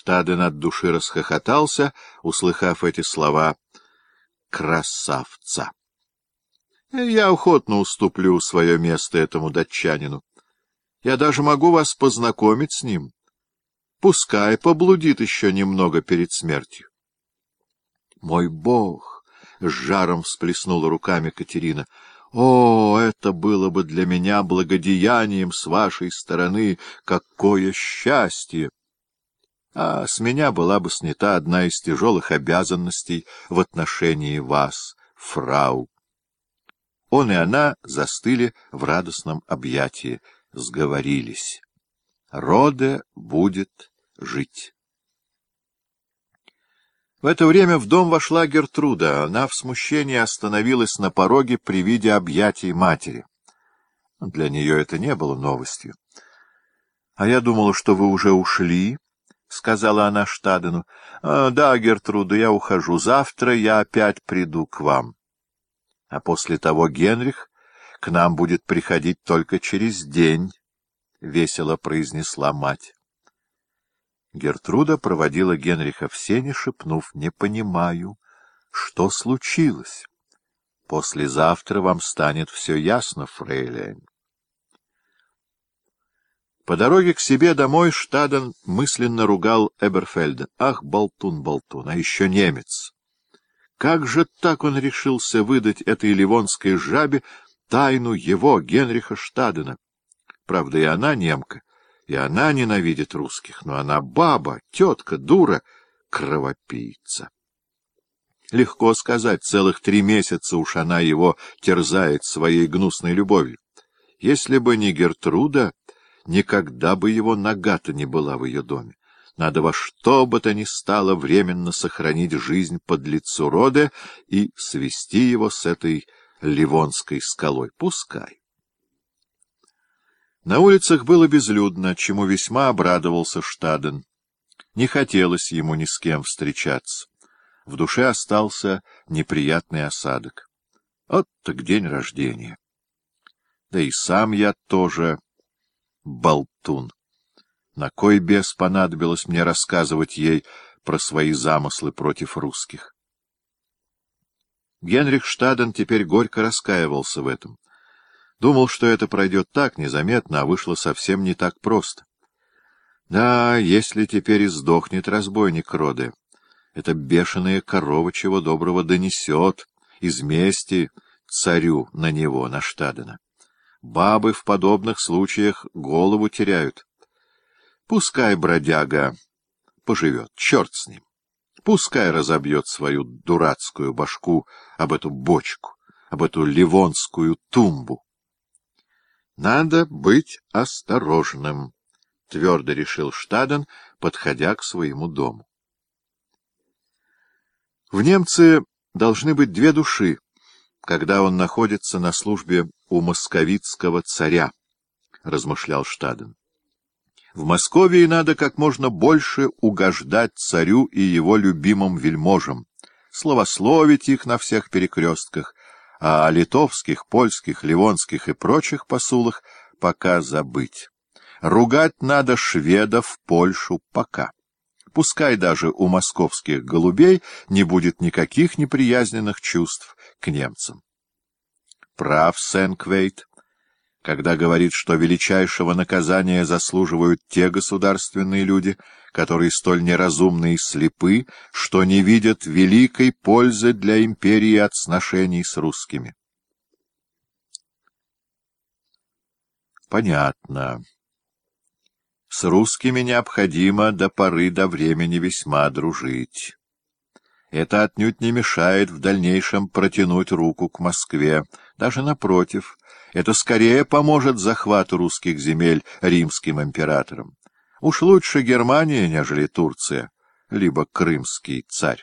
Штаден от души расхохотался, услыхав эти слова «красавца». Я охотно уступлю свое место этому датчанину. Я даже могу вас познакомить с ним. Пускай поблудит еще немного перед смертью. Мой Бог! — с жаром всплеснула руками Катерина. — О, это было бы для меня благодеянием с вашей стороны! Какое счастье! А с меня была бы снята одна из тяжелых обязанностей в отношении вас, фрау. Он и она застыли в радостном объятии, сговорились. Роде будет жить. В это время в дом вошла Гертруда. Она в смущении остановилась на пороге при виде объятий матери. Для нее это не было новостью. — А я думала, что вы уже ушли, — сказала она Штадену. — Да, Гертруда, я ухожу. Завтра я опять приду к вам. А после того Генрих к нам будет приходить только через день, — весело произнесла мать. Гертруда проводила Генриха в сени, шепнув: — Не понимаю, что случилось. Послезавтра вам станет все ясно, фрейлейн. По дороге к себе домой Штаден мысленно ругал Эберфельда. Ах, болтун, болтун, а еще немец! Как же так он решился выдать этой ливонской жабе тайну его, Генриха Штадена? Правда, и она немка, и она ненавидит русских, но она баба, тетка, дура, кровопийца. Легко сказать, целых 3 месяца уж она его терзает своей гнусной любовью. Если бы не Гертруда, никогда бы его нога-то не была в ее доме. Надо во что бы то ни стало временно сохранить жизнь подлецу Роде и свести его с этой ливонской скалой. Пускай. На улицах было безлюдно, чему весьма обрадовался Штаден. Не хотелось ему ни с кем встречаться. В душе остался неприятный осадок. Вот так день рождения. Да и сам я тоже болтун. На кой бес понадобилось мне рассказывать ей про свои замыслы против русских? Генрих Штаден теперь горько раскаивался в этом. Думал, что это пройдет так незаметно, а вышло совсем не так просто. Да, если теперь и сдохнет разбойник Роде, эта бешеная корова чего доброго донесет из мести царю на него, на Штадена. Бабы в подобных случаях голову теряют. Пускай бродяга поживет, черт с ним. Пускай разобьет свою дурацкую башку об эту бочку, об эту ливонскую тумбу. Надо быть осторожным, — твердо решил Штаден, подходя к своему дому. В немце должны быть 2 души, когда он находится на службе у московитского царя, — размышлял Штаден. В Московии надо как можно больше угождать царю и его любимым вельможам, славословить их на всех перекрестках, а о литовских, польских, ливонских и прочих посулах пока забыть. Ругать надо шведов, Польшу пока. Пускай даже у московских голубей не будет никаких неприязненных чувств к немцам. Прав Сен-Квейт, когда говорит, что величайшего наказания заслуживают те государственные люди, которые столь неразумны и слепы, что не видят великой пользы для империи от сношений с русскими. Понятно. С русскими необходимо до поры до времени весьма дружить. Это отнюдь не мешает в дальнейшем протянуть руку к Москве. Даже напротив, это скорее поможет захвату русских земель римским императорам. Уж лучше Германия, нежели Турция, либо крымский царь.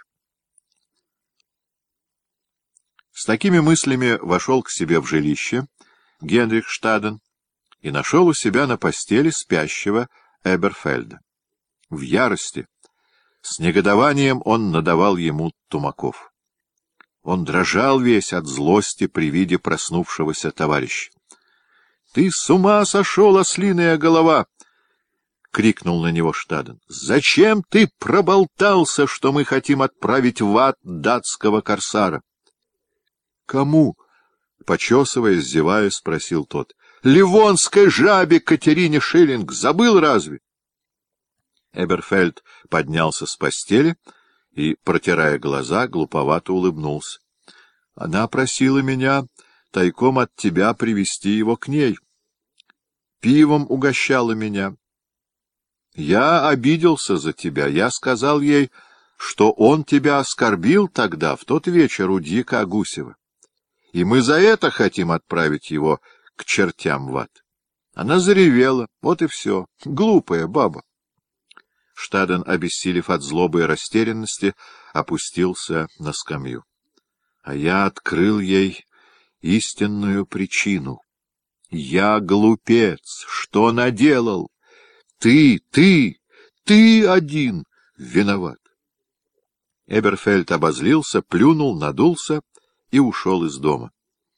С такими мыслями вошел к себе в жилище Генрих Штаден и нашел у себя на постели спящего Эберфельда. В ярости, с негодованием он надавал ему тумаков. Он дрожал весь от злости при виде проснувшегося товарища. — Ты с ума сошел, ослиная голова! крикнул на него Штаден. — Зачем ты проболтался, что мы хотим отправить в ад датского корсара? — Кому? — почесываясь, зевая, спросил тот. — Ливонской жабе Катерине Шиллинг. Забыл разве? Эберфельд поднялся с постели и, протирая глаза, глуповато улыбнулся. — Она просила меня тайком от тебя привести его к ней. Пивом угощала меня. Я обиделся за тебя. Я сказал ей, что он тебя оскорбил тогда, в тот вечер у дьяка Гусева. И мы за это хотим отправить его к чертям в ад. Она заревела. Вот и все. Глупая баба. Штаден, обессилев от злобы и растерянности, опустился на скамью. А я открыл ей истинную причину. Я глупец. Что наделал? Ты один виноват. Эберфельд обозлился, плюнул, надулся и ушел из дома.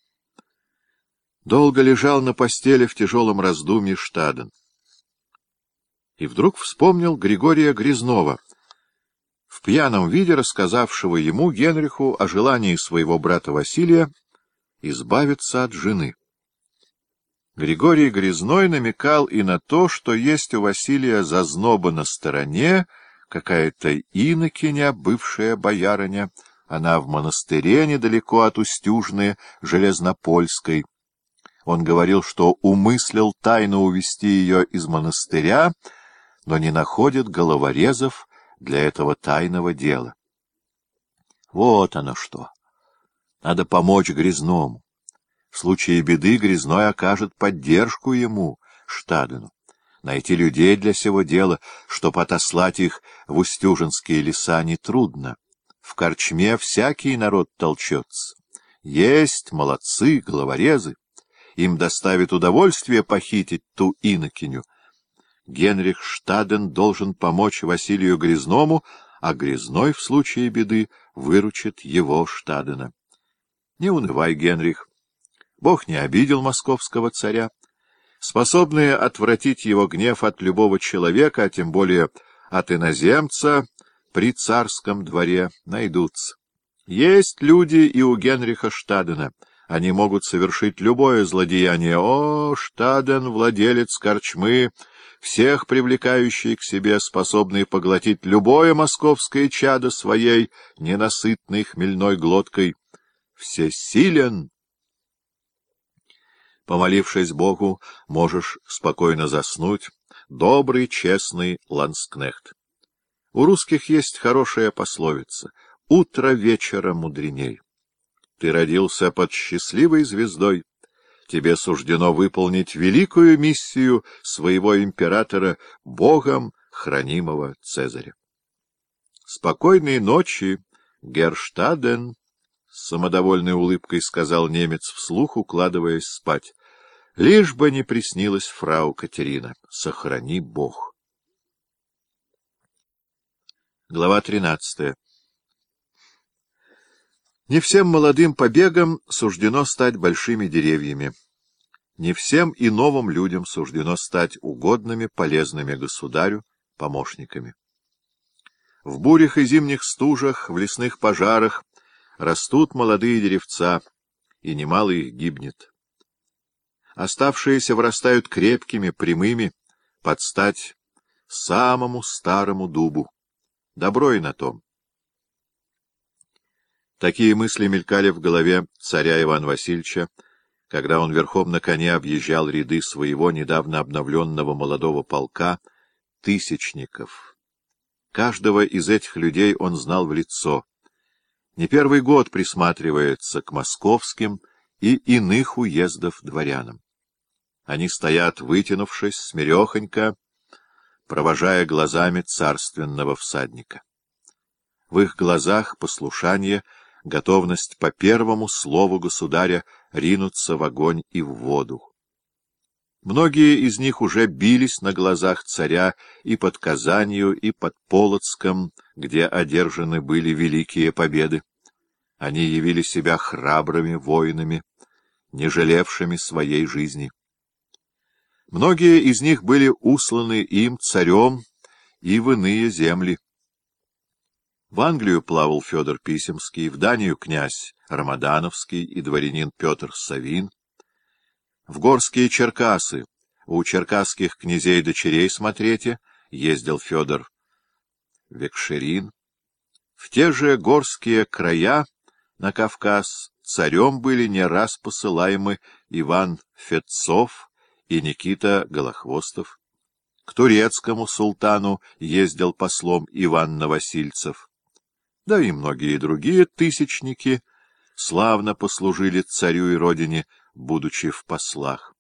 Долго лежал на постели в тяжелом раздумье Штаден. И вдруг вспомнил Григория Грязнова, в пьяном виде рассказавшего ему, Генриху, о желании своего брата Василия избавиться от жены. Григорий Грязной намекал и на то, что есть у Василия зазноба на стороне, какая-то инокиня, бывшая боярыня, она в монастыре недалеко от Устюжны, Железнопольской. Он говорил, что умыслил тайно увести ее из монастыря, но не находит головорезов для этого тайного дела. Вот оно что. Надо помочь Грязному. В случае беды Грязной окажет поддержку ему, Штадену. Найти людей для сего дела, чтоб отослать их в устюжинские леса, нетрудно. В корчме всякий народ толчется. Есть молодцы, головорезы. Им доставит удовольствие похитить ту инокиню. Генрих Штаден должен помочь Василию Грязному, а Грязной в случае беды выручит его, Штадена. Не унывай, Генрих. Бог не обидел московского царя. Способные отвратить его гнев от любого человека, а тем более от иноземца при царском дворе, найдутся. Есть люди и у Генриха Штадена. Они могут совершить любое злодеяние. О, Штаден, владелец корчмы, всех привлекающий к себе, способный поглотить любое московское чадо своей ненасытной хмельной глоткой. Всесилен! Помолившись Богу, можешь спокойно заснуть, добрый, честный ланскнехт. У русских есть хорошая пословица «Утро вечера мудреней». Ты родился под счастливой звездой. Тебе суждено выполнить великую миссию своего императора, Богом хранимого Цезаря. Спокойной ночи, Герштаден, — с самодовольной улыбкой сказал немец вслух, укладываясь спать. Лишь бы не приснилась фрау Катерина. Сохрани Бог. Глава 13. Не всем молодым побегам суждено стать большими деревьями. Не всем и новым людям суждено стать угодными, полезными государю, помощниками. В бурях и зимних стужах, в лесных пожарах растут молодые деревца, и немало их гибнет. Оставшиеся вырастают крепкими, прямыми, под стать самому старому дубу. Добро и на том. Такие мысли мелькали в голове царя Ивана Васильевича, когда он верхом на коне объезжал ряды своего недавно обновленного молодого полка тысячников. Каждого из этих людей он знал в лицо. Не первый год присматривается к московским и иных уездов дворянам. Они стоят, вытянувшись, смирехонько, провожая глазами царственного всадника. В их глазах послушание, готовность по первому слову государя ринуться в огонь и в воду. Многие из них уже бились на глазах царя и под Казанью, и под Полоцком, где одержаны были великие победы. Они явили себя храбрыми воинами, не жалевшими своей жизни. Многие из них были усланы им, царем, и в иные земли. В Англию плавал Федор Писемский, в Данию князь Рамадановский и дворянин Петр Савин, в Горские Черкасы у черкасских князей-дочерей смотрите ездил Федор Векшерин. В те же горские края на Кавказ царем были не раз посылаемы Иван Фетцов и Никита Голохвостов. К турецкому султану ездил послом Иван Новосильцев. Да и многие другие тысячники славно послужили царю и родине, будучи в послах.